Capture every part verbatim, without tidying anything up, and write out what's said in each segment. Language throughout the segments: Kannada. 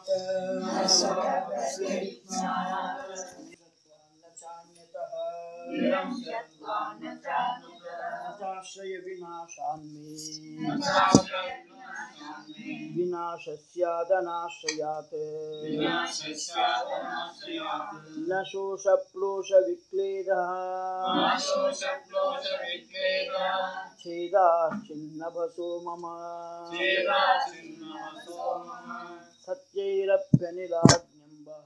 ನಚಾಶ್ರಯ ವಿನಾಶಾನ್ಮೇ ವಿನಾಶಸ್ಯಾದನಾಶ್ರಯಾತ್ ನ ಶೋಷಪ್ಲೋಷ ವಿಕ್ಲೇದಃ ಛೇದಾಶ್ಚಿನ್ನಭಸೋ ಮಮ ಸತ್ಯೈರಪ್ಯನಿಲಾಜ್ಞಂಬಃ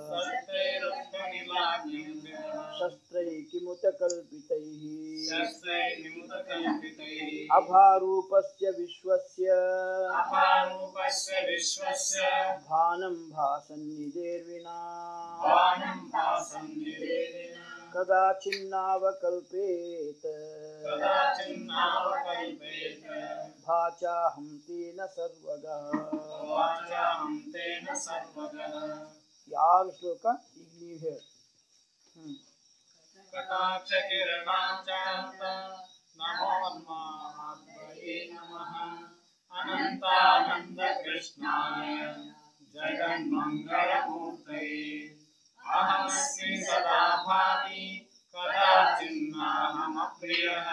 ಶಸ್ತ್ರೈಕಿಮುತಕಲ್ಪಿತೈಃ ಅಭಾರೂಪಸ್ಯ ವಿಶ್ವಸ್ಯ ಭಾನಂ ಭಾಸನ್ನಿಧೇರ್ವಿನಾ ಕದಾಚಿನ್ನಾವಕಲ್ಪೇತ್ ಭಾಚಾಹಂ ತೇನ ಸರ್ವಗಃ. ಯಾರು ಶ್ಲೋಕ ಈಗ ನೀವು ಹೇಳಿ. ಹ್ಮ್ ಕಟಾಕ್ಷ ಕಿರಣಾಚಾಂತ ನಮೋನ್ಮಾಹಾತ್ಮಯೇ ನಮಃ ಅನಂತಾನಂದ ಕೃಷ್ಣಾಯ ಜಗನ್ಮಂಗಳಮೂರ್ತಯೇ ಅಹಮಸ್ಮಿ ಸದಾ ಭಾವಿ ಕದಾಚಿನ್ನಾಹಮಪ್ರಿಯಃ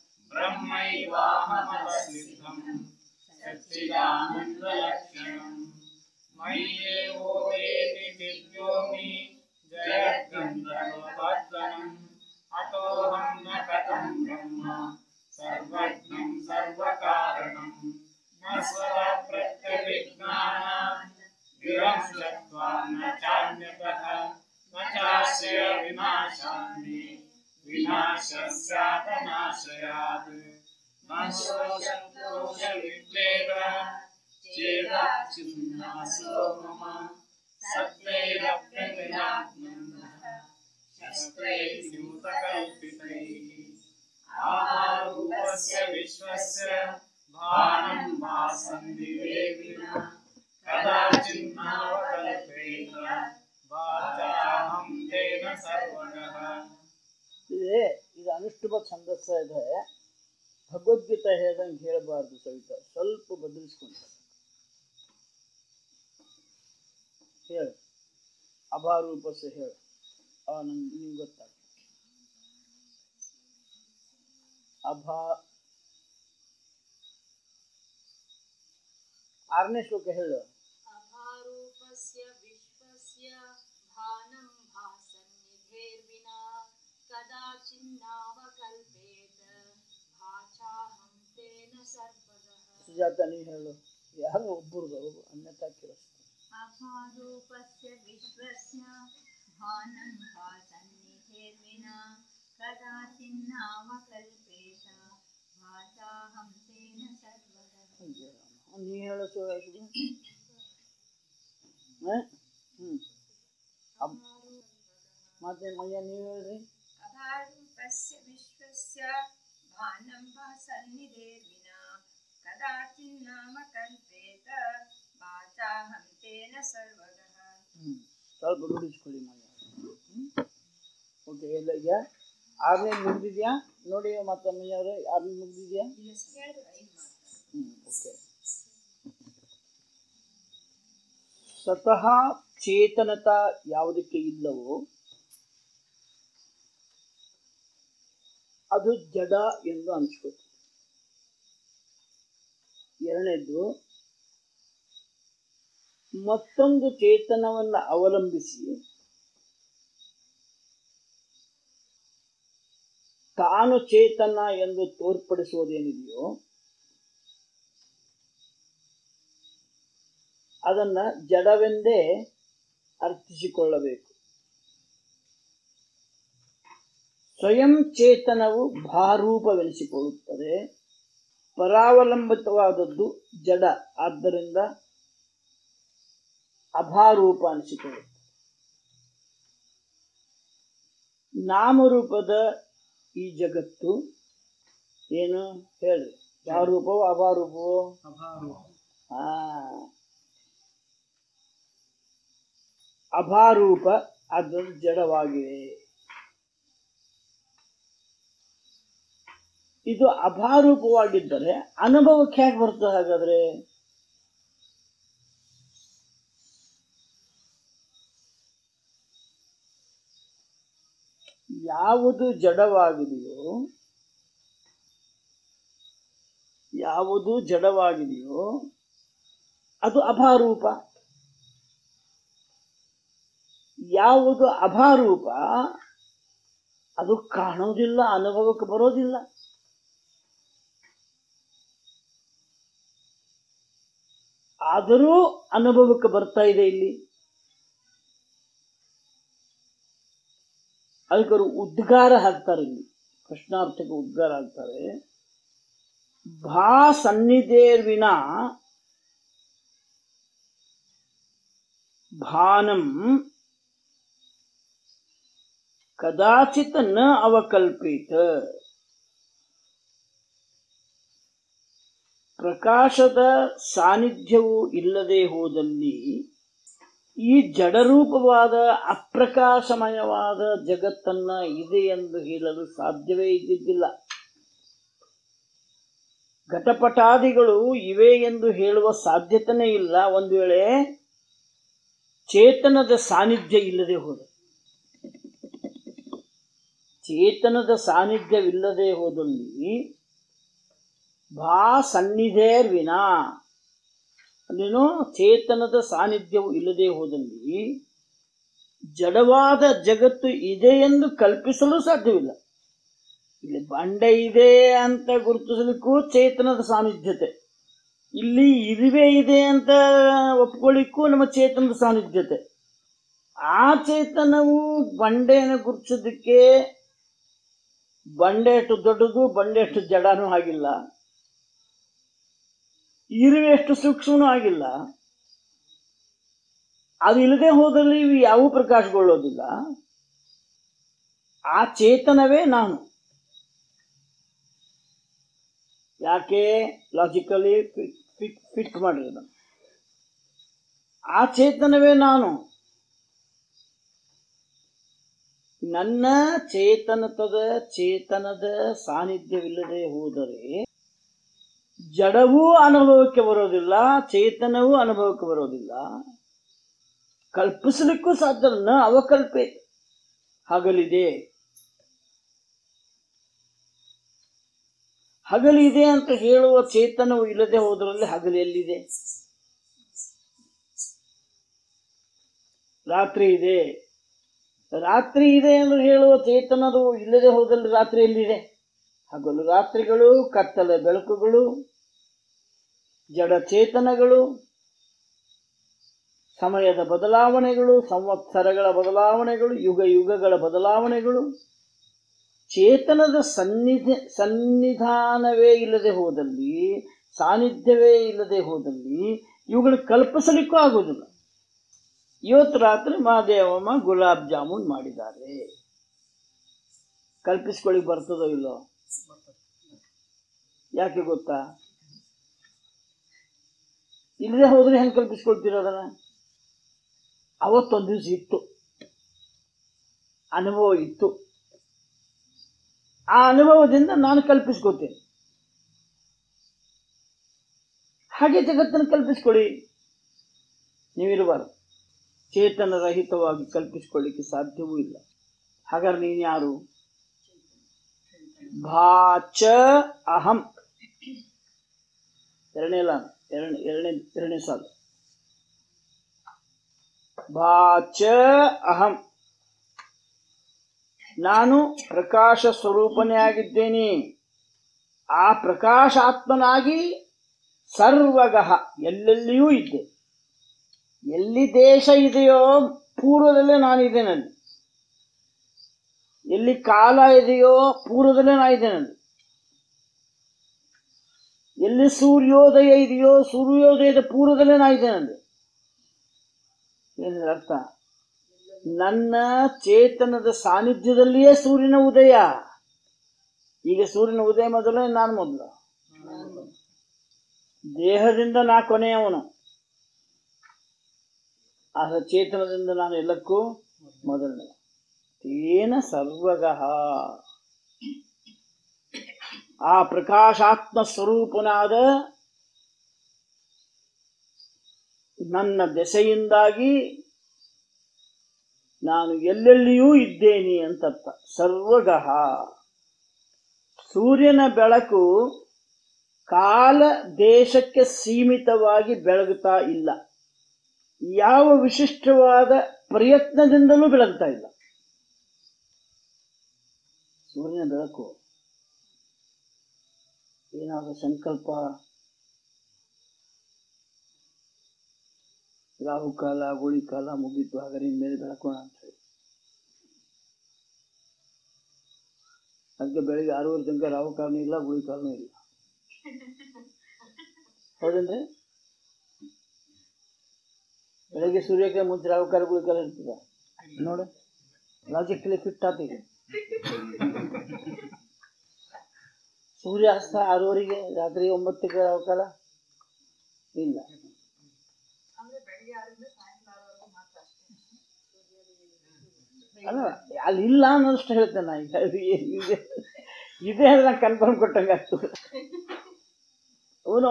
ಬ್ರಹ್ಮೈವಾಹಮವಸಿದ್ಧಂ ಸಚ್ಚಿದಾನಂದಲಕ್ಷಣಂ ಮಯ್ಯೇವೋದೇತಿ ಚಿದ್ಯೋಮಿ ಜಯದ್ಗಂಧರ್ವವರ್ಧನಂ ಅತೋಹಂ ನ ಕಥಂ ಬ್ರಹ್ಮ ಸರ್ವಜ್ಞಂ ಸರ್ವಕಾರಣಂ ನ ಸ್ವರ ಪ್ರತ್ಯಭಿಜ್ಞಾನಾತ್ ಗಿರಂ ಶತ್ವಾನ್ ನ ಚಾನ್ಯತಃ ನ ಚಾಶ್ರಯ ವಿನಾಶಾನ್ಮೇ ವಿನಾಶಸ್ಯಾದನಾಶ್ರಯಾತ್ ನ ಶೋಷಪ್ಲೋಷ ವಿಕ್ಲೇದಃ ಛೇದಾಚ್ಛಿನ್ನಭಸೋ ಮಮ ಸತ್ಯೈರಪ್ಯನಿಲಾಜ್ಞಂಬಃ ಶಸ್ತ್ರೈರ್ವಿಮುತಕಲ್ಪಿತೈಃ ಆಹಾರೂಪಸ್ಯ ವಿಶ್ವಸ್ಯ ಭಾನಂ ಭಾಸನ್ನಿಧೇರ್ವಿನಾ ಕದಾಚಿನ್ನಾವಕಲ್ಪೇತ ಭಾಚಾಹಂ ತೇನ ಸರ್ವಗಃ. ಇದೆ ಇದು ಅನುಷ್ಠುಭ ಛಂದಸ್ಸ ಇದೆ. ಭಗವದ್ಗೀತೆ ಹೇಳ್ದಂಗೆ ಹೇಳಬಾರ್ದು ಸವಿತಾ, ಸ್ವಲ್ಪ ಬದಲಿಸ್ಕೊಂಡು ಹೇಳು. ಅಭಾರೂಪಸ್ಯ ಹೇಳು. ಆ ನಂಗೆ ನಿಂಗೆ ಗೊತ್ತಾಗ ಅಭಾ ಆರನೇ ಶ್ಲೋಕ ಹೇಳು. ಅಭಾರೂಪಸ್ಯ ವಿಶ್ವಸ್ಯ ಭಾನಂ ಭಾಸನ್ನಿಧೇರ್ವಿನಾ ಕದಾಚಿನ್ನಾವಕಲ್ಪೇತ ಭಾಚಾಹಂ ತೇನ ಸರ್ವಗಃ. ಸುಜಾತ ನೀ ಹೇಳು. ಯಾರು ಒಬ್ಬರು ಅನ್ಯತಾ ಕೇಳಿಸ್ತು. ಅಭಾರೂಪಸ್ಯ ವಿಶ್ವಸ್ಯ ಭಾನಂ ಭಾಸನ್ನಿಧೇರ್ವಿನಾ ಕದಾಚಿನ್ನಾವಕಲ್ಪೇತ ಭಾಚಾಹಂ ತೇನ ಸರ್ವಗಃ. ನೀ ಹೇಳು ಸುರೇಶ್. ಹ್ಮ್ ಮತ್ತೆ ಮಯ್ಯ ನೀವು ಹೇಳ್ರಿ. ಅಭಾರೂಪಸ್ಯ ವಿಶ್ವಸ್ಯ ಭಾನಂ ಭಾಸನ್ನಿಧೇರ್ವಿನಾ ಕದಾಚಿನ್ನಾವಕಲ್ಪೇತ ಭಾಚಾಹಂ ತೇನ ಸರ್ವಗಃ. ಹ್ಮ್ ಸ್ವಲ್ಪ ರೂಢಿಸ್ಕೊಳ್ಳಿ ಮಯ್ಯ. ಓಕೆ ಎಲ್ಲ ಈಗ ಆರನೇ ಮುಗಿದಿದ್ಯಾ ನೋಡಿ ಮತ್ತೊಮ್ಮೆ ಅವ್ರೆ. ಆರನೇ ಮುಗಿದಿದ್ಯಾ? ಹ್ಮ್ ಓಕೆ. ಸ್ವತಃ ಚೇತನತ ಯಾವುದಕ್ಕೆ ಇಲ್ಲವೋ ಅದು ಜಡ ಎಂದು ಅನಿಸ್ಕೋತು. ಎರಡನೇದು, ಮತ್ತೊಂದು ಚೇತನವನ್ನು ಅವಲಂಬಿಸಿ ತಾನು ಚೇತನ ಎಂದು ತೋರ್ಪಡಿಸುವುದೇನಿದೆಯೋ ಅದನ್ನ ಜಡವೆಂದೇ ಅರ್ಥಿಸಿಕೊಳ್ಳಬೇಕು. ಸ್ವಯಂ ಚೇತನವು ಭಾರೂಪವೆನಿಸಿಕೊಳ್ಳುತ್ತದೆ. ಪರಾವಲಂಬಿತವಾದದ್ದು ಜಡ, ಆದ್ದರಿಂದ ಅಭಾರೂಪ ಅನಿಸಿಕೊಳ್ಳುತ್ತದೆ. ನಾಮರೂಪದ ಈ ಜಗತ್ತು ಏನು ಹೇಳಿ, ಭಾರೂಪವೋ ಅಭಾರೂಪವೋ? ಹಾ, ಅಭಾರೂಪ, ಅದು ಜಡವಾಗಿದೆ. ಇದು ಅಭಾರೂಪವಾಗಿದ್ದರೆ ಅನುಭವಕ್ಕೆ ಹೇಗೆ ಬರ್ತದೆ ಹಾಗಾದ್ರೆ? ಯಾವುದು ಜಡವಾಗಿದೆಯೋ ಯಾವುದು ಜಡವಾಗಿದೆಯೋ ಅದು ಅಭಾರೂಪ. ಯಾವುದು ಅಭಾರೂಪ ಅದು ಕಾಣೋದಿಲ್ಲ, ಅನುಭವಕ್ಕೆ ಬರೋದಿಲ್ಲ. ಆದರೂ ಅನುಭವಕ್ಕೆ ಬರ್ತಾ ಇದೆ ಇಲ್ಲಿ. ಅದಕ್ಕೆ ಉದ್ಗಾರ ಹಾಕ್ತಾರೆ, ಇಲ್ಲಿ ಪ್ರಶ್ನಾರ್ಥಕ್ಕೆ ಉದ್ಗಾರ ಹಾಕ್ತಾರೆ. ಭಾ ಸನ್ನಿಧೇರ್ವಿನ ಭಾನಂ ಕದಾಚಿತ್ ನ ಅವಕಲ್ಪಿತ. ಪ್ರಕಾಶದ ಸಾನ್ನಿಧ್ಯವು ಇಲ್ಲದೆ ಹೋದಲ್ಲಿ ಈ ಜಡರೂಪವಾದ ಅಪ್ರಕಾಶಮಯವಾದ ಜಗತ್ತನ್ನ ಇದೆ ಎಂದು ಹೇಳಲು ಸಾಧ್ಯವೇ ಇದ್ದಿದ್ದಿಲ್ಲ. ಘಟಪಟಾದಿಗಳು ಇವೆ ಎಂದು ಹೇಳುವ ಸಾಧ್ಯತೆಯೇ ಇಲ್ಲ ಒಂದು ವೇಳೆ ಚೇತನದ ಸಾನ್ನಿಧ್ಯ ಇಲ್ಲದೆ ಹೋದ. ಚೇತನದ ಸಾನ್ನಿಧ್ಯವಿಲ್ಲದೆ ಹೋದಲ್ಲಿ ಭಾ ಸನ್ನಿಧೇರ್ ವಿನಾ ಅಲ್ಲೇನೋ ಚೇತನದ ಸಾನ್ನಿಧ್ಯವು ಇಲ್ಲದೆ ಹೋದಲ್ಲಿ ಜಡವಾದ ಜಗತ್ತು ಇದೆ ಎಂದು ಕಲ್ಪಿಸಲು ಸಾಧ್ಯವಿಲ್ಲ. ಇಲ್ಲಿ ಬಂಡೆ ಇದೆ ಅಂತ ಗುರುತಿಸಲಿಕ್ಕೂ ಚೇತನದ ಸಾನ್ನಿಧ್ಯತೆ, ಇಲ್ಲಿ ಇರುವೆ ಇದೆ ಅಂತ ಒಪ್ಕೊಳ್ಳಿಕ್ಕೂ ನಮ್ಮ ಚೇತನದ ಸಾನ್ನಿಧ್ಯತೆ. ಆ ಚೇತನವು ಬಂಡೆಯನ್ನು ಗುರುತಿಸೋದಕ್ಕೆ ಬಂಡೆ ಎಷ್ಟು ದೊಡ್ಡದು, ಬಂಡೆ ಎಷ್ಟು ಜಡನೂ ಆಗಿಲ್ಲ, ಇರುವೆ ಎಷ್ಟು ಸೂಕ್ಷ್ಮನೂ ಆಗಿಲ್ಲ. ಅದು ಇಲ್ಲದೆ ಹೋದಲ್ಲಿ ಇವು ಯಾವ ಪ್ರಕಾಶಗೊಳ್ಳೋದಿಲ್ಲ. ಆ ಚೇತನವೇ ನಾನು. ಯಾಕೆ ಲಾಜಿಕಲಿ ಫಿಟ್ ಫಿಟ್ ಮಾಡಿರೋದು. ಆ ಚೇತನವೇ ನಾನು. ನನ್ನ ಚೇತನದ ಚೇತನದ ಸಾನ್ನಿಧ್ಯವಿಲ್ಲದೆ ಹೋದರೆ ಜಡವೂ ಅನುಭವಕ್ಕೆ ಬರೋದಿಲ್ಲ, ಚೇತನವೂ ಅನುಭವಕ್ಕೆ ಬರೋದಿಲ್ಲ. ಕಲ್ಪಿಸಲಿಕ್ಕೂ ಸಾಧ್ಯ ನ ಅವಕಲ್ಪೆ. ಹಗಲಿದೆ ಹಗಲಿದೆ ಅಂತ ಹೇಳುವ ಚೇತನವು ಇಲ್ಲದೆ ಹೋದ್ರಲ್ಲಿ ಹಗಲು ಎಲ್ಲಿದೆ? ರಾತ್ರಿ ಇದೆ ರಾತ್ರಿ ಇದೆ ಎಂದು ಹೇಳುವ ಚೇತನದು ಇಲ್ಲದೆ ಹೋದಲ್ಲಿ ರಾತ್ರಿ ಎಲ್ಲಿದೆ? ಹಗಲು ರಾತ್ರಿಗಳು, ಕತ್ತಲ ಬೆಳಕುಗಳು, ಜಡ ಚೇತನಗಳು, ಸಮಯದ ಬದಲಾವಣೆಗಳು, ಸಂವತ್ಸರಗಳ ಬದಲಾವಣೆಗಳು, ಯುಗ ಯುಗಗಳ ಬದಲಾವಣೆಗಳು, ಚೇತನದ ಸನ್ನಿಧಿ ಸನ್ನಿಧಾನವೇ ಇಲ್ಲದೆ ಹೋದಲ್ಲಿ, ಸಾನ್ನಿಧ್ಯವೇ ಇಲ್ಲದೆ ಹೋದಲ್ಲಿ ಇವುಗಳು ಕಲ್ಪಿಸಲಿಕ್ಕೂ ಆಗುವುದಿಲ್ಲ. ಇವತ್ತು ರಾತ್ರಿ ಮಹಾದೇವಮ್ಮ ಗುಲಾಬ್ ಜಾಮೂನ್ ಮಾಡಿದ್ದಾರೆ, ಕಲ್ಪಿಸ್ಕೊಳ್ಳಿ ಬರ್ತದೋ ಇಲ್ಲೋ? ಯಾಕೆ ಗೊತ್ತಾ? ಇಲ್ಲದೆ ಹೋದ್ರೆ ಹೆಂಗೆ ಕಲ್ಪಿಸ್ಕೊಳ್ತೀರ ಅದನ್ನ? ಅವತ್ತೊಂದು ದಿವಸ ಇತ್ತು, ಅನುಭವ ಇತ್ತು, ಆ ಅನುಭವದಿಂದ ನಾನು ಕಲ್ಪಿಸ್ಕೊತೇನೆ. ಹಾಗೆ ಜಗತ್ತನ್ನು ಕಲ್ಪಿಸ್ಕೊಳ್ಳಿ. ನೀವಿರಬಾರದು. ಚೇತನ ರಹಿತವಾಗಿ ಕಲ್ಪಿಸ್ಕೊಳ್ಳಿಕ್ಕೆ ಸಾಧ್ಯವೂ ಇಲ್ಲ. ಹಾಗಾದ್ರೆ ನೀನು ಯಾರು? ಭಾಚ ಅಹಂ. ಎರಡನೇ ಲಾನ್ ಎರಡನೇ ಎರಡನೇ ಎರಡನೇ ಸಾಲು. ಭಾಚ ಅಹಂ. ನಾನು ಪ್ರಕಾಶ ಸ್ವರೂಪನೇ ಆಗಿದ್ದೇನೆ. ಆ ಪ್ರಕಾಶಾತ್ಮನಾಗಿ ಸರ್ವಗಃ ಎಲ್ಲೆಲ್ಲಿಯೂ ಇದ್ದೆ. ಎಲ್ಲಿ ದೇಶ ಇದೆಯೋ ಪೂರ್ವದಲ್ಲೇ ನಾನಿದ್ದೇನಲ್ಲಿ. ಎಲ್ಲಿ ಕಾಲ ಇದೆಯೋ ಪೂರ್ವದಲ್ಲೇ ನಾನಿದ್ದೇನಲ್ಲಿ. ಎಲ್ಲಿ ಸೂರ್ಯೋದಯ ಇದೆಯೋ ಸೂರ್ಯೋದಯದ ಪೂರ್ವದಲ್ಲೇ ನಾನಿದ್ದೇನಲ್ಲಿ. ಏನಿದೆ ಅರ್ಥ? ನನ್ನ ಚೇತನದ ಸಾನ್ನಿಧ್ಯದಲ್ಲಿಯೇ ಸೂರ್ಯನ ಉದಯ. ಈಗ ಸೂರ್ಯನ ಉದಯ ಮೊದಲು, ನಾನು ಮೊದಲು. ದೇಹದಿಂದ ನಾ ಕೊನೆಯವನು, ಆದ್ರೆ ಚೇತನದಿಂದ ನಾನು ಎಲ್ಲಕ್ಕೂ ಮೊದಲನೇ. ತೇನ ಸರ್ವಗಃ. ಆ ಪ್ರಕಾಶಾತ್ಮ ಸ್ವರೂಪನಾದ ನನ್ನ ದೆಸೆಯಿಂದಾಗಿ ನಾನು ಎಲ್ಲೆಲ್ಲಿಯೂ ಇದ್ದೇನೆ ಅಂತ ಅರ್ಥ. ಸರ್ವಗಃ ಸೂರ್ಯನ ಬೆಳಕು ಕಾಲ ದೇಶಕ್ಕೆ ಸೀಮಿತವಾಗಿ ಬೆಳಗುತ್ತಾ ಇಲ್ಲ. ಯಾವ ವಿಶಿಷ್ಟವಾದ ಪ್ರಯತ್ನದಿಂದಲೂ ಬೆಳಗ್ತಾ ಇಲ್ಲ. ಸೂರ್ಯನ ಬೆಳಕು ಏನಾದರೂ ಸಂಕಲ್ಪ, ರಾಹುಕಾಲ ಗುಳಿ ಕಾಲ ಮುಗೀತು, ಹಾಗಾದ್ರೆ ಮೇಲೆ ಬೆಳಕೋಣ ಅಂತ ಹೇಳಿ ಅದಕ್ಕೆ ಬೆಳಿಗ್ಗೆ ಆರೂವರೆ ತನಕ ರಾಹುಕಾಲನೂ ಇಲ್ಲ, ಗುಳಿ ಕಾಲನೂ ಇಲ್ಲ. ಹೌದಂದ್ರೆ ಬೆಳಗ್ಗೆ ಸೂರ್ಯಕ್ಕೆ ಮುಂಚೆ ರಾಹುಕಾಲ ಗುಳಿ ಕಾಲ ಇರ್ತದ ನೋಡ, ಲಾಜಿಕಲಿ ಫಿಟ್ ಆತೀಗ. ಸೂರ್ಯಾಸ್ತ ಆರೂವರೆಗೆ, ರಾತ್ರಿ ಒಂಬತ್ತಕ್ಕೆ ರಾಹುಕಾಲ ಇಲ್ಲ. ಅಲ್ಲ ಅಲ್ಲಿ ಇಲ್ಲ ಅನ್ನೋದಷ್ಟು ಹೇಳ್ತೇನೆ ನಾ. ಈಗ ಇದೇ ನಾನು ಕನ್ಫರ್ಮ್ ಕೊಟ್ಟಂಗೆ ಆಗ್ತದೆ. ಅವನು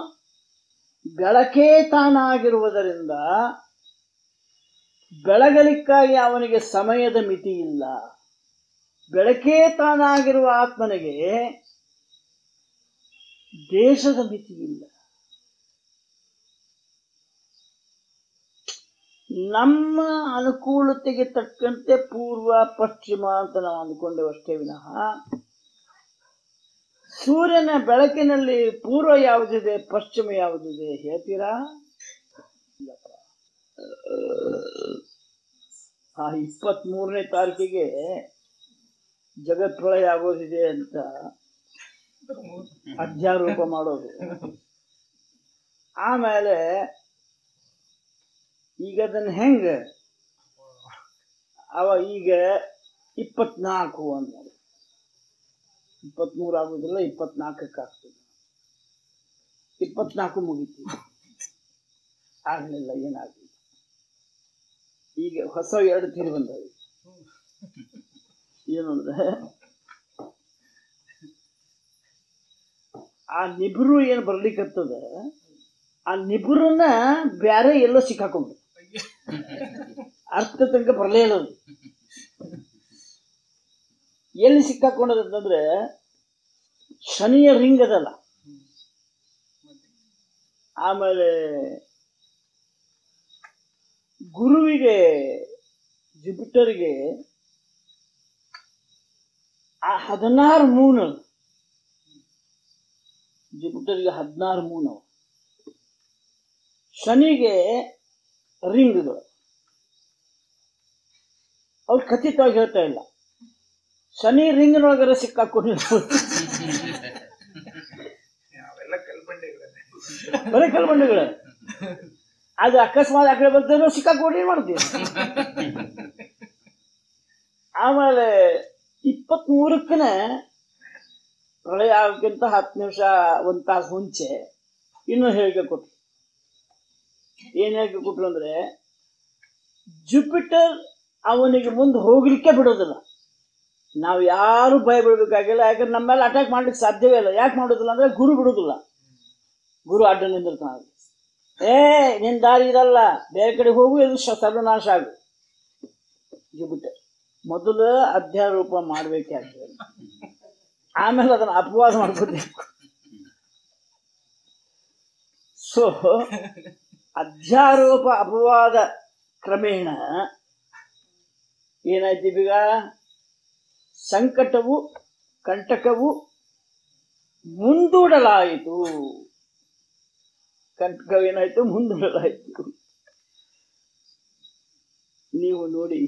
ಬೆಳಕೇ ತಾನಾಗಿರುವುದರಿಂದ ಬೆಳಗಲಿಕ್ಕಾಗಿ ಅವನಿಗೆ ಸಮಯದ ಮಿತಿ ಇಲ್ಲ. ಬೆಳಕೇ ತಾನಾಗಿರುವ ಆತ್ಮನಿಗೆ ದೇಶದ ಮಿತಿ ಇಲ್ಲ. ನಮ್ಮ ಅನುಕೂಲತೆಗೆ ತಕ್ಕಂತೆ ಪೂರ್ವ ಪಶ್ಚಿಮ ಅಂತ ನಾವು ಅಂದ್ಕೊಂಡೇವೆ ಅಷ್ಟೇ ವಿನಃ ಸೂರ್ಯನ ಬೆಳಕಿನಲ್ಲಿ ಪೂರ್ವ ಯಾವುದಿದೆ, ಪಶ್ಚಿಮ ಯಾವುದಿದೆ ಹೇಳ್ತೀರಾ? ಆ ಇಪ್ಪತ್ತ್ ಮೂರನೇ ತಾರೀಕಿಗೆ ಜಗತ್ಪ್ರಳಯ ಆಗೋದಿದೆ ಅಂತ ಅಧ್ಯಾರೋಪ ಮಾಡೋದು. ಆಮೇಲೆ ಈಗ ಅದನ್ನು ಹೆಂಗ ಅವ ಈಗ ಇಪ್ಪತ್ನಾಲ್ಕು ಅನ್ನೋದು, ಇಪ್ಪತ್ಮೂರು ಆಗುದಿಲ್ಲ, ಇಪ್ಪತ್ನಾಲ್ಕಕ್ಕೆ ಆಗ್ತದೆ. ಇಪ್ಪತ್ನಾಲ್ಕು ಮುಗಿತು, ಆಗಲಿಲ್ಲ, ಏನಾಗಲಿಲ್ಲ. ಈಗ ಹೊಸ ಎರಡು ತೀರಿ ಬಂದವೆ. ಏನು ಅಂದ್ರೆ ಆ ನಿಬ್ರು ಏನು ಬರ್ಲಿಕ್ಕತ್ತದ, ಆ ನಿಬ್ರನ್ನ ಬ್ಯಾರೆ ಎಲ್ಲೋ ಸಿಕ್ಕಾಕೊಂಡು ಅರ್ಥ ತನಕ ಬರಲೇ ಇಲ್ಲ. ಎಲ್ಲಿ ಸಿಕ್ಕಾಕೊಂಡದಂತಂದ್ರೆ ಶನಿಯ ರಿಂಗ್ ಅದಲ್ಲ, ಆಮೇಲೆ ಗುರುವಿಗೆ ಜುಪಿಟರ್ಗೆ ಆ ಹದಿನಾರು ಮೂನ್, ಜುಪಿಟರ್ಗೆ ಹದಿನಾರು ಮೂನ್, ಶನಿಗೆ ರಿಂಗ್ಗಳು. ಅವ್ರು ಖಚಿತವಾಗಿ ಹೇಳ್ತಾ ಇಲ್ಲ, ಶನಿ ರಿಂಗ್ನೊಳಗರ ಸಿಕ್ಕಾಕೊಂಡಿರ್ಬೋದು. ಬರೀ ಕಲ್ಬಂಡೆಗಳ ಅದು ಅಕಸ್ಮಾತ್ ಆ ಕಡೆ ಬರ್ತೇನೋ ಸಿಕ್ಕಾಕೊಂಡು ಏನ್ ಮಾಡ್ತೀವಿ. ಆಮೇಲೆ ಇಪ್ಪತ್ತ್ ಮೂರಕ್ಕನ ಪ್ರಳಯ ಆಗೋಕ್ಕಿಂತ ಹತ್ತು ನಿಮಿಷ ಒಂದು ತಾಸು ಮುಂಚೆ ಇನ್ನೂ ಹೇಳಿಕೆ ಕೊಟ್ರು. ಏನ್ ಹೇಳಿಕೆ ಕೊಟ್ರು ಅಂದ್ರೆ ಜುಪಿಟರ್ ಅವನಿಗೆ ಮುಂದೆ ಹೋಗ್ಲಿಕ್ಕೆ ಬಿಡೋದಿಲ್ಲ. ನಾವು ಯಾರು ಭಯ ಬಿಡಬೇಕಾಗಿಲ್ಲ, ಯಾಕಂದ್ರೆ ನಮ್ಮ ಮೇಲೆ ಅಟ್ಯಾಕ್ ಮಾಡ್ಲಿಕ್ಕೆ ಸಾಧ್ಯವೇ ಇಲ್ಲ. ಯಾಕೆ ಮಾಡೋದಿಲ್ಲ ಅಂದ್ರೆ ಗುರು ಬಿಡೋದಿಲ್ಲ, ಗುರು ಅಡ್ಡ ನಿಂದಿರ್ತಾನೆ. ಏ ನಿನ್ ದಾರಿ ಇದಲ್ಲ, ಬೇರೆ ಕಡೆ ಹೋಗು, ಇದು ಸರ್ವನಾಶ ಆಗು. ಜುಪಿಟರ್ ಮೊದಲು ಅಧ್ಯಾರೋಪ ಮಾಡ್ಬೇಕಾಗ್ತದೆ, ಆಮೇಲೆ ಅದನ್ನ ಅಪವಾದ ಮಾಡ್ಕೋಬೇಕು. ಸೊ ಅಧ್ಯಾರೋಪ ಅಪವಾದ ಕ್ರಮೇಣ ಏನಾಯ್ತು, ಈಗ ಸಂಕಟವು ಕಂಟಕವು ಮುಂದೂಡಲಾಯಿತು. ಕಂಟಕ ಏನಾಯ್ತು, ಮುಂದೂಡಲಾಯಿತು. ನೀವು ನೋಡಿ,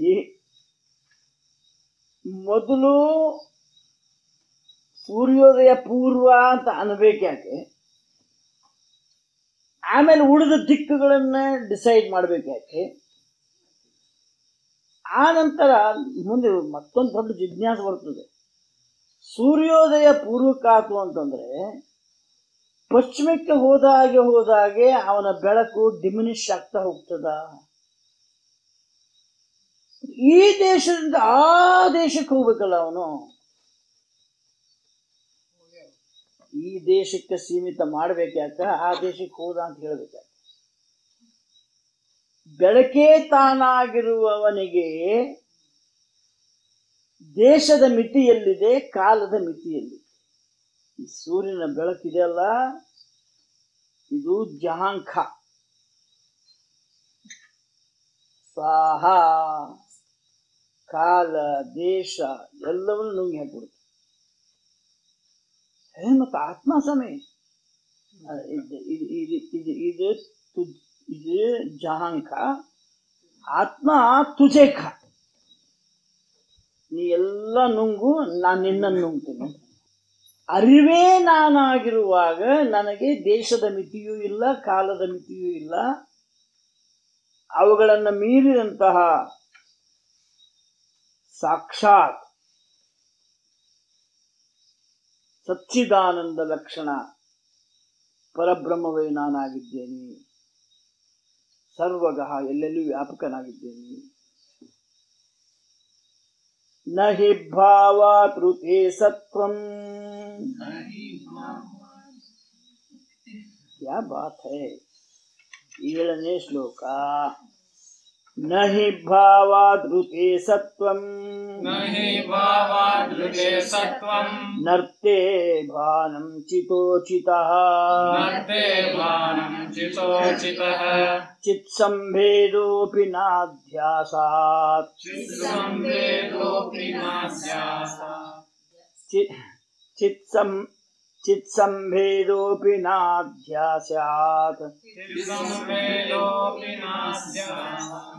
ಮೊದಲು ಸೂರ್ಯೋದಯ ಪೂರ್ವ ಅಂತ ಅನ್ಬೇಕ್ಯಾಕೆ, ಆಮೇಲೆ ಉಳಿದ ದಿಕ್ಕುಗಳನ್ನ ಡಿಸೈಡ್ ಮಾಡ್ಬೇಕಾಕೆ, ಆ ನಂತರ ಮುಂದೆ ಮತ್ತೊಂದು ದೊಡ್ಡ ಜಿಜ್ಞಾಸೆ ಬರ್ತದೆ. ಸೂರ್ಯೋದಯ ಪೂರ್ವಕ್ಕಾತು ಅಂತಂದ್ರೆ ಪಶ್ಚಿಮಕ್ಕೆ ಹೋದಾಗೆ ಹೋದಾಗೆ ಅವನ ಬೆಳಕು ಡಿಮಿನಿಷ್ ಆಗ್ತಾ ಹೋಗ್ತದ. ಈ ದೇಶದಿಂದ ಆ ದೇಶಕ್ಕೆ ಹೋಗ್ಬೇಕಲ್ಲ ಅವನು, ಈ ದೇಶಕ್ಕೆ ಸೀಮಿತ ಮಾಡ್ಬೇಕಾಕ ಆ ದೇಶಕ್ಕೆ ಹೋದ ಅಂತ ಹೇಳ್ಬೇಕಾಕ. ಬೆಳಕೇ ತಾನಾಗಿರುವವನಿಗೆ ದೇಶದ ಮಿತಿಯಲ್ಲಿದೆ, ಕಾಲದ ಮಿತಿಯಲ್ಲಿದೆ. ಈ ಸೂರ್ಯನ ಬೆಳಕಿದೆಯಲ್ಲ, ಇದು ಜಹಾಂಖ. ಸ್ವಾಹ, ಕಾಲ ದೇಶ ಎಲ್ಲವನ್ನು ನುಂಗಿ ಹಾಕ್ಬಿಡುತ್ತೆ. ಮತ್ತು ಆತ್ಮ ಸಮಯ ಇದು ಇದು ಇದು ಇದು ಜಹಾಂಖ, ಆತ್ಮ ತುಜೇಖ. ನೀ ಎಲ್ಲ ನುಂಗು, ನಾನು ನಿನ್ನನ್ನು ನುಂಗ್ತೇನೆ. ಅರಿವೇ ನಾನಾಗಿರುವಾಗ ನನಗೆ ದೇಶದ ಮಿತಿಯೂ ಇಲ್ಲ, ಕಾಲದ ಮಿತಿಯೂ ಇಲ್ಲ. ಅವುಗಳನ್ನು ಮೀರಿದಂತಹ ಸಾಕ್ಷಾತ್ ಸಚ್ಚಿದಾನಂದ ಲಕ್ಷಣ ಪರಬ್ರಹ್ಮವೇ ನಾನಾಗಿದ್ದೇನೆ. ಸರ್ವಗಃ, ಎಲ್ಲೆಲ್ಲೂ ವ್ಯಾಪಕನಾಗಿದ್ದೇನೆ. ನ ಹಿ ಭಾವಾತ್ ಋತೆ ಸತ್ವಂ. ಕ್ಯಾ ಬಾತ್ ಹೈ. ಏಳನೇ ಶ್ಲೋಕ. ನ ಹಿ ಭಾವಾತ್ ಋತೆ ಸತ್ವಂ. ನ ಹಿ ಭಾವಾತ್ ಋತೆ ಸತ್ವಂ. ನರ್ತೆ ಭಾನಂ ಚಿತೋಚಿತಃ. ನರ್ತೆ ಭಾನಂ ಚಿತೋಚಿತಃ. ಚಿತ್ಸಂಭೇದೋಪಿ ನಾಧ್ಯಾಸಾತ್. ಚಿತ್ಸಂವೇದೋಪಿ ನಾಸ್ಯಾಸಾತ್. ಚಿತ್ ಚಿತ್ಸಂ ಚಿತ್ಸಂಭೇದೋಪಿ ನಾಧ್ಯಾಸ್ಯಾತ್. ಚಿತ್ಸಂವೇದೋಪಿ ನಾಸ್ಯಾಸಾತ್.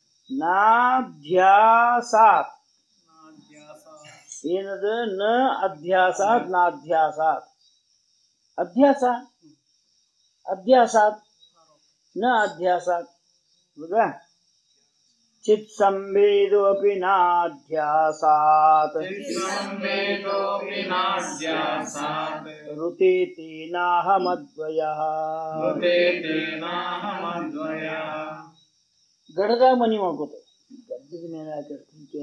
ನಾಧ್ಯಾಸಾತ್. ನಾಸ್ಯಾಸಾತ್. ಏನದು? ನ ಅಧ್ಯಾಸಾತ್ ನಾಧ್ಯಾಸಾತ್. ಅಧ್ಯಾಸ ಅಧ್ಯಾಸಾತ್ ನ ಅಧ್ಯಾಸಾತ್. ಹೌದಾ? ಚಿತ್ ಸಂವೇದೋಪಿ ನಾಧ್ಯಾಸಾತ್. ಚಿತ್ಸಂವೇದೋಪಿ ನಾಸ್ಯಾಸಾತ್. ಋತೆ ತೇನಾಹಮದ್ವಯಃ. ಋತೆ ತೇನಾಹಮದ್ವಯಃ. ಗಡದಾಗ ಮನಿ ಮಾಡ್ಕೋತ ಗದ್ದದ ಮೇಲೆ ಹಾಕಿ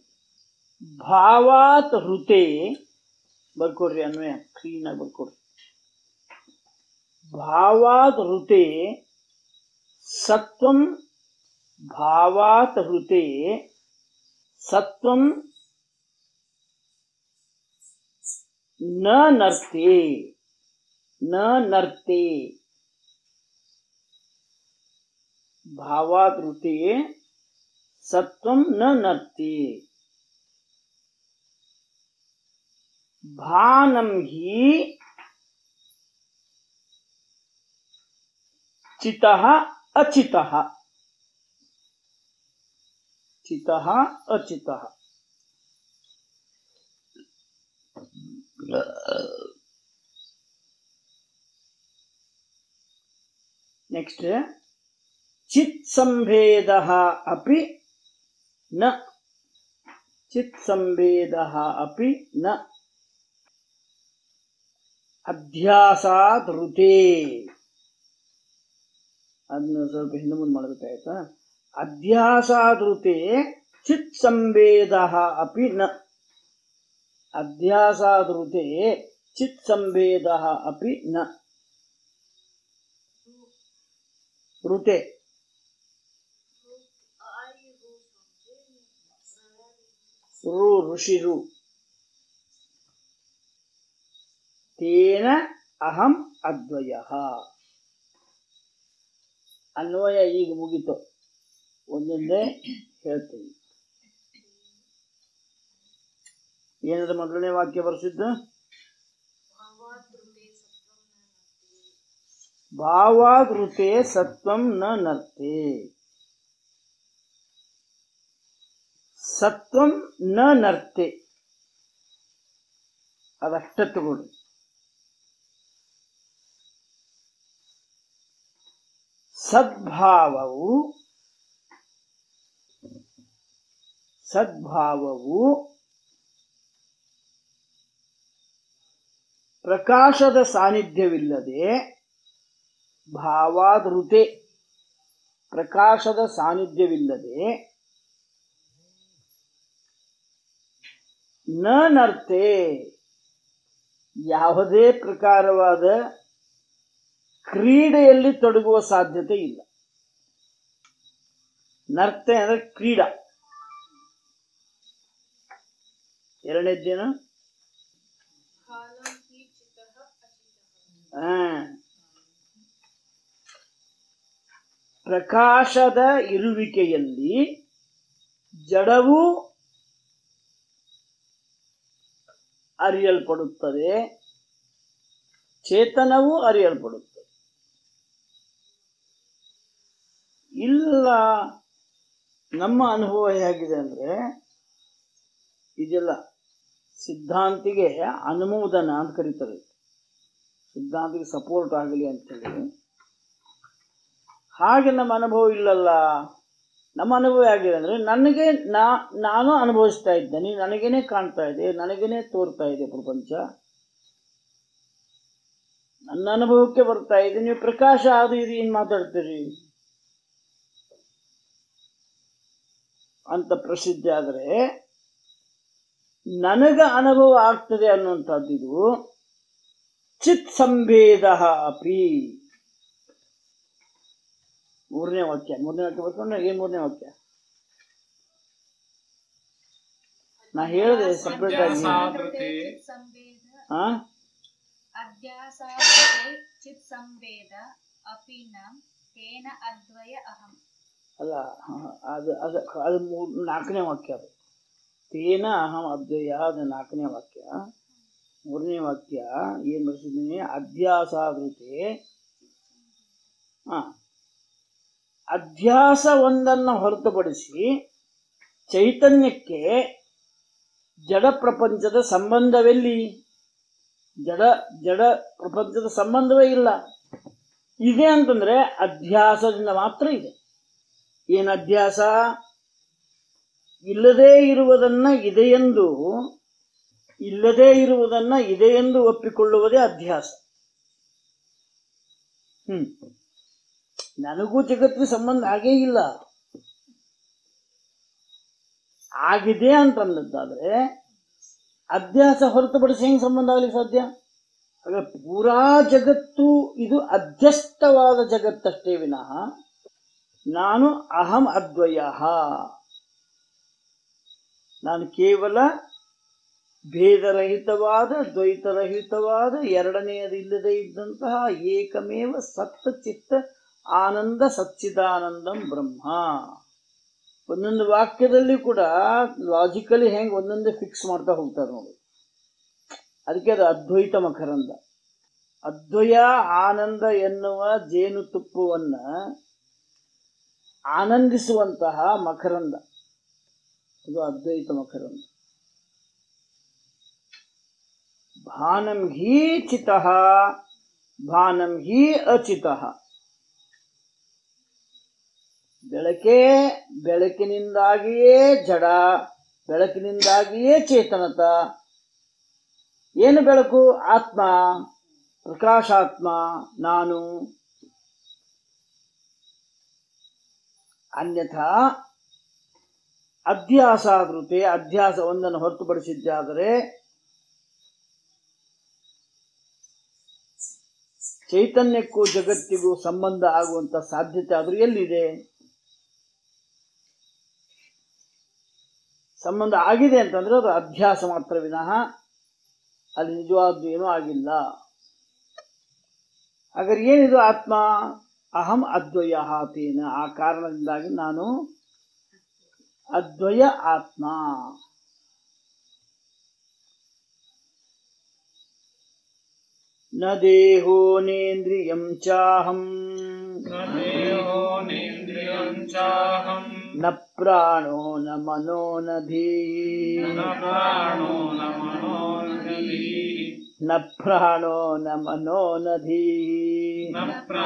ಭಾವಾತ್ ಋತೆ ಬರ್ಕೊಡ್ರಿ, ಅನ್ವಯ ಕ್ಲೀನಾಗಿ ಬರ್ಕೊಡ್ರಿ. ಭಾವಾತ್ ಋತೆ ಸತ್ವಂ. ಭಾವಾತ್ ಋತೆ ಸತ್ವಂ ನ ನರ್ತೆ. ನ ನರ್ತೆ. ಭಾವಾತ್ ಋತೆ ಸತ್ವಂ ನ ನರ್ತೆ. ಭಾನಂ ಹಿ ಚಿತಃ ಅಚಿತಃ. ಚಿತಃ ಅಚಿತಃ. ನೆಕ್ಸ್ಟ್ ಚಿತ್ ಸಂಭೇದಃ ಅಪಿ ನ. ಚಿತ್ ಸಂಭೇದಃ ಅಪಿ ನ. ಅಧ್ಯಾಸಾತ್ ಋತೆ. ಅದನ್ನ ಸ್ವಲ್ಪ ಹಿಂದೆ ಮುಂದೆ ಮಾಡಬೇಕಾಯ್ತಾ? ಅಧ್ಯಾಸಾತ್ ಋತೆ ಚಿತ್ ಸಂವೇದಃ ಅಪಿ ನ. ಅಧ್ಯಾಸಾತ್ ಋತೆ ಚಿತ್ ಸಂವೇದಃ ಅಪಿ ನ. ಋತೆ ರು ಋಷಿ ರು. ತೇನ ಅಹಂ ಅದ್ವಯಃ. ಅನ್ವಯ ಈಗ ಮುಗಿತು, ಒಂದೊಂದೇ ಹೇಳ್ತೀವಿ. ಏನದ ಮೊದಲನೇ ವಾಕ್ಯ ಬರ್ಸಿದ್ದು? ಭಾವಾದ್ ಋತೆ ಸತ್ವಂ ನ ನರ್ತೆ. ಸತ್ವಂ ನ ನರ್ತೆ, ಅದಷ್ಟ ತಗೊಳ್ಳಿ. ಸದ್ಭಾವವು ಸದ್ಭಾವವು ಪ್ರಕಾಶದ ಸಾನ್ನಿಧ್ಯವಿಲ್ಲದೆ, ಭಾವಾದ್ ಋತೆ ಪ್ರಕಾಶದ ಸಾನ್ನಿಧ್ಯವಿಲ್ಲದೆ ನ ನರ್ತೆ, ಯಾವುದೇ ಪ್ರಕಾರವಾದ ಕ್ರೀಡೆಯಲ್ಲಿ ತೊಡಗುವ ಸಾಧ್ಯತೆ ಇಲ್ಲ. ನರ್ತೆ ಅಂದ್ರೆ ಕ್ರೀಡಾ. ಎರಡನೇದ್ದೇನು? ಆ ಪ್ರಕಾಶದ ಇರುವಿಕೆಯಲ್ಲಿ ಜಡವು ಅರಿಯಲ್ಪಡುತ್ತದೆ, ಚೇತನವೂ ಅರಿಯಲ್ಪಡುತ್ತದೆ. ಇಲ್ಲ ನಮ್ಮ ಅನುಭವ ಹೇಗಿದೆ ಅಂದ್ರೆ, ಇದೆಲ್ಲ ಸಿದ್ಧಾಂತಿಗೆ ಅನುಮೋದನ ಅಂತ ಕರೀತಾರೆ, ಸಿದ್ಧಾಂತಿಗೆ ಸಪೋರ್ಟ್ ಆಗಲಿ ಅಂತೇಳಿ. ಹಾಗೆ ನಮ್ಮ ಅನುಭವ ಇಲ್ಲಲ್ಲ. ನಮ್ಮ ಅನುಭವ ಹೇಗಿದೆ ಅಂದ್ರೆ, ನನಗೆ ನಾ ನಾನು ಅನುಭವಿಸ್ತಾ ಇದ್ದೇನೆ, ನನಗೇನೆ ಕಾಣ್ತಾ ಇದೆ, ನನಗೇನೆ ತೋರ್ತಾ ಇದೆ ಪ್ರಪಂಚ, ನನ್ನ ಅನುಭವಕ್ಕೆ ಬರ್ತಾ ಇದೆ. ನೀವು ಪ್ರಕಾಶ ಅದು ಇದು ಏನ್ ಮಾತಾಡ್ತೀರಿ ಅಂತ ಪ್ರಸಿದ್ಧಿ. ಆದರೆ ನನಗ ಅನುಭವ ಆಗ್ತದೆ ಅನ್ನುವಂಥದ್ದು ಇದು ಚಿತ್ ಸಂಭೇದ ಅಪಿ. ಮೂರನೇ ವಾಕ್ಯ ಮೂರನೇ ವಾಕ್ಯ ಬರ್ಕೊಂಡು ಏನ್ ಮೂರನೇ ವಾಕ್ಯ ನಾ ಹೇಳಿದೆ ಸಪ್ರೇಟ್ ಆಗಿ. ಹಾ ಚಿತ್ ಸಂವೇದ ಅಪಿ ನ ತೇನ ಅದ್ವಯ ಅಹಂ. ಅಲ್ಲ, ಅದು ಅದು ಅದು ಮೂರ್ ನಾಲ್ಕನೇ ವಾಕ್ಯ. ಅದು ತೇನ ಅಹಂ ಅದ್ವಯ, ಅದು ನಾಲ್ಕನೇ ವಾಕ್ಯ. ಮೂರನೇ ವಾಕ್ಯ ಏನ್ ಬರ್ಸಿದ್ದೀನಿ? ಅಧ್ಯಾಸಾವೃತೆ. ಹಾ ಅಧ್ಯಾಸ ಒಂದನ್ನು ಹೊರತುಪಡಿಸಿ ಚೈತನ್ಯಕ್ಕೆ ಜಡ ಪ್ರಪಂಚದ ಸಂಬಂಧವೆಲ್ಲಿ? ಜಡ ಜಡ ಪ್ರಪಂಚದ ಸಂಬಂಧವೇ ಇಲ್ಲ. ಇದೆ ಅಂತಂದ್ರೆ ಅಧ್ಯಾಸದಿಂದ ಮಾತ್ರ ಇದೆ. ಏನು ಅಧ್ಯಾಸ? ಇಲ್ಲದೇ ಇರುವುದನ್ನ ಇದೆಯೆಂದು ಇಲ್ಲದೇ ಇರುವುದನ್ನ ಇದೆಯೆಂದು ಒಪ್ಪಿಕೊಳ್ಳುವುದೇ ಅಧ್ಯಾಸ. ಹ್ಮ್ ನನಗೂ ಜಗತ್ತಿಗೆ ಸಂಬಂಧ ಆಗೇ ಇಲ್ಲ. ಆಗಿದೆ ಅಂತಂದದ್ದಾದ್ರೆ ಅಧ್ಯಾಸ ಹೊರತುಪಡಿಸಿ ಹೆಂಗ್ ಸಂಬಂಧ ಆಗ್ಲಿಕ್ಕೆ ಸಾಧ್ಯ? ಹಾಗೆ ಪೂರಾ ಜಗತ್ತು ಇದು ಅಧ್ಯಸ್ಥವಾದ ಜಗತ್ತಷ್ಟೇ ವಿನಃ ನಾನು ಅಹಂ ಅದ್ವಯ, ನಾನು ಕೇವಲ ಭೇದರಹಿತವಾದ ದ್ವೈತರಹಿತವಾದ ಎರಡನೆಯದಿಲ್ಲದೆ ಇದ್ದಂತಹ ಏಕಮೇವ ಸತ್ತ ಚಿತ್ತ ಆನಂದ ಸಚ್ಚಿದಾನಂದಂ ಬ್ರಹ್ಮ. ಒಂದೊಂದು ವಾಕ್ಯದಲ್ಲಿ ಕೂಡ ಲಾಜಿಕಲಿ ಹೆಂಗ್ ಒಂದೊಂದೇ ಫಿಕ್ಸ್ ಮಾಡ್ತಾ ಹೋಗ್ತಾರೆ ನೋಡಿ. ಅದಕ್ಕೆ ಅದು ಅದ್ವೈತ ಮಕರಂದ. ಅದ್ವಯ ಆನಂದ ಎನ್ನುವ ಜೇನುತುಪ್ಪವನ್ನ ಆನಂದಿಸುವಂತಹ ಮಕರಂದ, ಅದು ಅದ್ವೈತ ಮಕರಂದ. ಭಾನಂ ಹಿ ಚಿತಃ ಭಾನಂ ಹಿ ಅಚಿತಃ. ಬೆಳಕೆ, ಬೆಳಕಿನಿಂದಾಗಿಯೇ ಜಡ, ಬೆಳಕಿನಿಂದಾಗಿಯೇ ಚೇತನತ. ಏನು ಬೆಳಕು? ಆತ್ಮ, ಪ್ರಕಾಶಾತ್ಮ ನಾನು. ಅನ್ಯಥಾ ಅಧ್ಯಾಸಾವೃತೆ, ಅಧ್ಯಾಸ ಒಂದನ್ನು ಹೊರತುಪಡಿಸಿದ್ದಾದರೆ ಚೈತನ್ಯಕ್ಕೂ ಜಗತ್ತಿಗೂ ಸಂಬಂಧ ಆಗುವಂತ ಸಾಧ್ಯತೆ ಆದರೂ ಎಲ್ಲಿದೆ? ಸಂಬಂಧ ಆಗಿದೆ ಅಂತಂದ್ರೆ ಅದು ಅಧ್ಯಾಸ ಮಾತ್ರ ವಿನಃ ಅಲ್ಲಿ ನಿಜವಾದ್ದು ಏನೂ ಆಗಿಲ್ಲ. ಹಾಗಾದ್ರೆ ಏನಿದು ಆತ್ಮ? ಅಹಂ ಅದ್ವಯ ತೇನ, ಆ ಕಾರಣದಿಂದಾಗಿ ನಾನು ಅದ್ವಯ ಆತ್ಮ. ನ ದೇಹೋ ನೇಂದ್ರಿಯಂ ಚಾಹಂ ನ ಪ್ರಾಣೋ ನ ಮನೋ ನ ಧೀಃ ನ ಪ್ರಾಣೋ ನ ಮನೋ ನ ಧೀಃ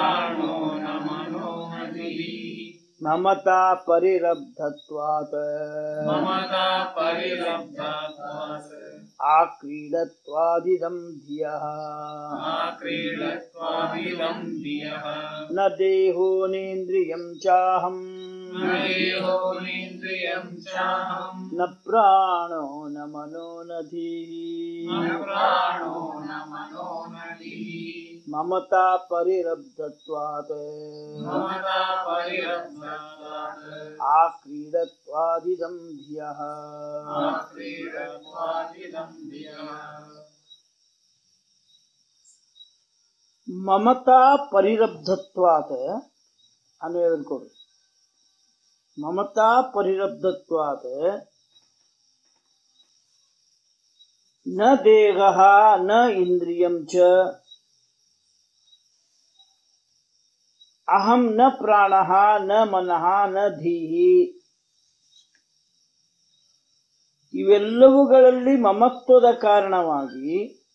ಮಮತಾ ಪರಿರಬ್ಧತ್ವಾತ್ ಆಕ್ರೀಡತ್ವಾದಿದಂ ಧಿಯಃ ಆಕ್ರೀಡತ್ವಾದಿದಂ ಧಿಯಃ ನ ದೇಹೋನೇಂದ್ರಿಯಂ ಚಾಹಂ ನ ದೇಹೋನೇಂದ್ರಿಯಂ ಚಾಹಂ ನ ಪ್ರಾಣೋ ನ ಮನೋ ನ ಧೀಃ ನ ಪ್ರಾಣೋ ನ ಮನೋ ನ ಧೀಃ ಮಮತಾ ಪರಿರಬ್ಧತ್ವಾತ್ ಮಮತಾ ಪರಿರಬ್ಧತ್ವಾತ್ ಆಕ್ರೀಡತ್ವಾದಿದಂ ಧಿಯಃ ಆಕ್ರೀಡತ್ವಾದಿದಂ ಧಿಯಃ ಮಮತಾ ಪರಿರಬ್ಧತ್ವಾತ್ ಅನ್ವಯ ಕೊಡಿ. ಮಮತಾ ಪರಿರಬ್ಧತ್ವಾತ್ ನ ದೇಹಃ ನ ಇಂದ್ರಿಯಂ ಚ ಅಹಂ ನ ಪ್ರಾಣಃ ನ ಮನಃ ನ ಧೀಃ. ಇವೆಲ್ಲವುಗಳಲ್ಲಿ ಮಮತ್ವದ ಕಾರಣವಾಗಿ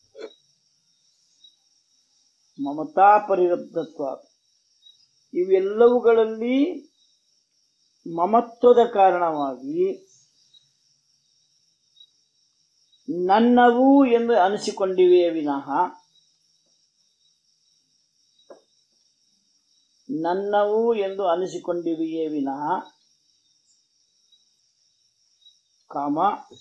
ಮಮತಾ ಪರಿರಬ್ಧತ್ವ, ಇವೆಲ್ಲವುಗಳಲ್ಲಿ ಮಮತ್ವದ ಕಾರಣವಾಗಿ ನನ್ನವು ಎಂದು ಅನಿಸಿಕೊಂಡಿವೆಯೇ ವಿನಃ ನನ್ನವು ಎಂದು ಅನಿಸಿಕೊಂಡಿವೆಯೇ ವಿನಃ ಕಾಮ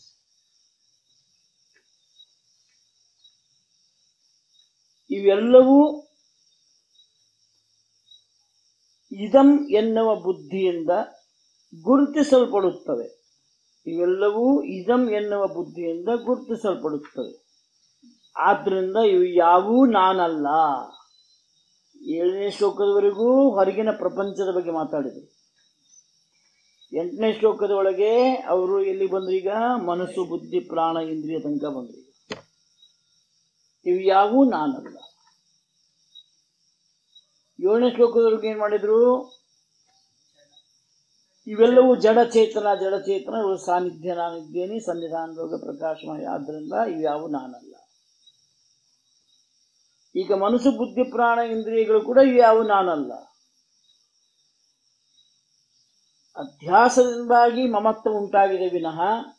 ಇವೆಲ್ಲವೂ ಇದಂ ಎನ್ನುವ ಬುದ್ಧಿಯಿಂದ ಗುರುತಿಸಲ್ಪಡುತ್ತವೆ. ಇವೆಲ್ಲವೂ ಇದಂ ಎನ್ನುವ ಬುದ್ಧಿಯಿಂದ ಗುರುತಿಸಲ್ಪಡುತ್ತವೆ. ಆದ್ರಿಂದ ಇವು ಯಾವೂ ನಾನಲ್ಲ. ಏಳನೇ ಶ್ಲೋಕದವರೆಗೂ ಹೊರಗಿನ ಪ್ರಪಂಚದ ಬಗ್ಗೆ ಮಾತಾಡಿದರು. ಎಂಟನೇ ಶ್ಲೋಕದ ಒಳಗೆ ಅವರು ಎಲ್ಲಿ ಬಂದ್ರು? ಈಗ ಮನಸ್ಸು, ಬುದ್ಧಿ, ಪ್ರಾಣ, ಇಂದ್ರಿಯ ತನಕ ಬಂದ್ರು. ಇವು ಯಾವೂ ನಾನಲ್ಲ. ಏಳನೇ ಶ್ಲೋಕದವರೆಗೂ ಏನ್ ಮಾಡಿದ್ರು? ಇವೆಲ್ಲವೂ ಜಡಚೇತನ ಜಡಚೇತನ ಇವು ಸಾನ್ನಿಧ್ಯ ನಾನಿದ್ದೇನೆ, ಸನ್ನಿಧಾನ ರೋಗ ಪ್ರಕಾಶಮಯ, ಆದ್ದರಿಂದ ಇವು ಯಾವೂ ನಾನಲ್ಲ. ಈಗ ಮನಸ್ಸು, ಬುದ್ಧಿ, ಪ್ರಾಣ, ಇಂದ್ರಿಯಗಳು ಕೂಡ ಇವು ಯಾವೂ ನಾನಲ್ಲ. ಅಧ್ಯಾಸದಿಂದಾಗಿ ಮಮತ್ವ ಉಂಟಾಗಿದೆ ವಿನಃ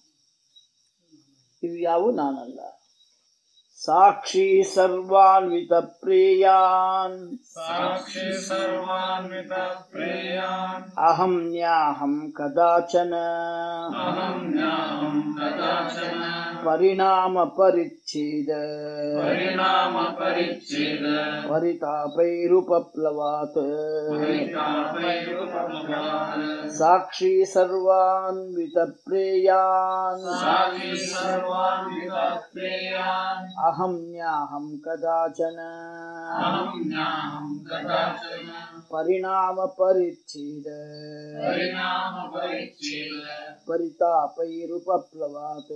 ಇವು ಯಾವೂ ನಾನಲ್ಲ. ಸಾಕ್ಷಿ ಸರ್ವಾನ್ವಿತ ಪ್ರೇಯಾನ್ ಸಾಕ್ಷಿ ಸರ್ವಾನ್ವಿತ ಪ್ರೇಯಾನ್ ಅಹಂ ನ್ಯಾಹಂ ಕದಾಚನ ಅಹಂ ನ್ಯಾಹಂ ಕದಾಚನ ಪರಿಣಾಮ ಪರಿಚ್ಛೇದ ಪರಿಣಾಮ ಪರಿಚ್ಛೇದ ಪರಿತಾಪೈರುಪಪ್ಲವಾತ್ ಪರಿತಾಪೈರುಪಪ್ಲವಾತ್ ಸಾಕ್ಷಿ ಸರ್ವಾನ್ವಿತ ಪ್ರೇಯಾನ್ ಸಾಕ್ಷಿ ಸರ್ವಾನ್ವಿತ ಪ್ರೇಯಾನ್ ಅಹಂ ನ್ಯಾಹಂ ಕದಾಚನ ಅಹಂ ನ್ಯಾಹಂ ಕದಾಚನ ಪರಿಣಾಮ ಪರಿಚ್ಛೇದ ಪರಿಣಾಮ ಪರಿಚ್ಛೇದ ಪರಿತಾಪೈರುಪಪ್ಲವಾತ್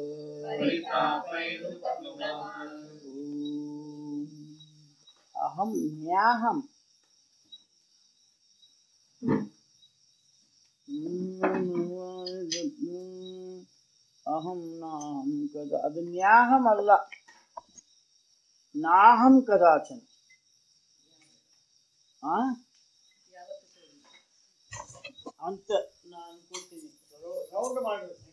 ಪರಿತಾಪೈರುಪಪ್ಲವಾತ್ ಅಹಂ ನ್ಯಾಹಂ ಅಹಂ ನಾಹಂ ಕದ ಅದು ನ್ಯಾಹಂ ಅಲ್ಲ, ನಾಹಂ ಕದಾಚನ. ಆ ಅಂತ ನಾನು ಕೊಡ್ತೀನಿ. ರೌಂಡ್ ಮಾಡಿ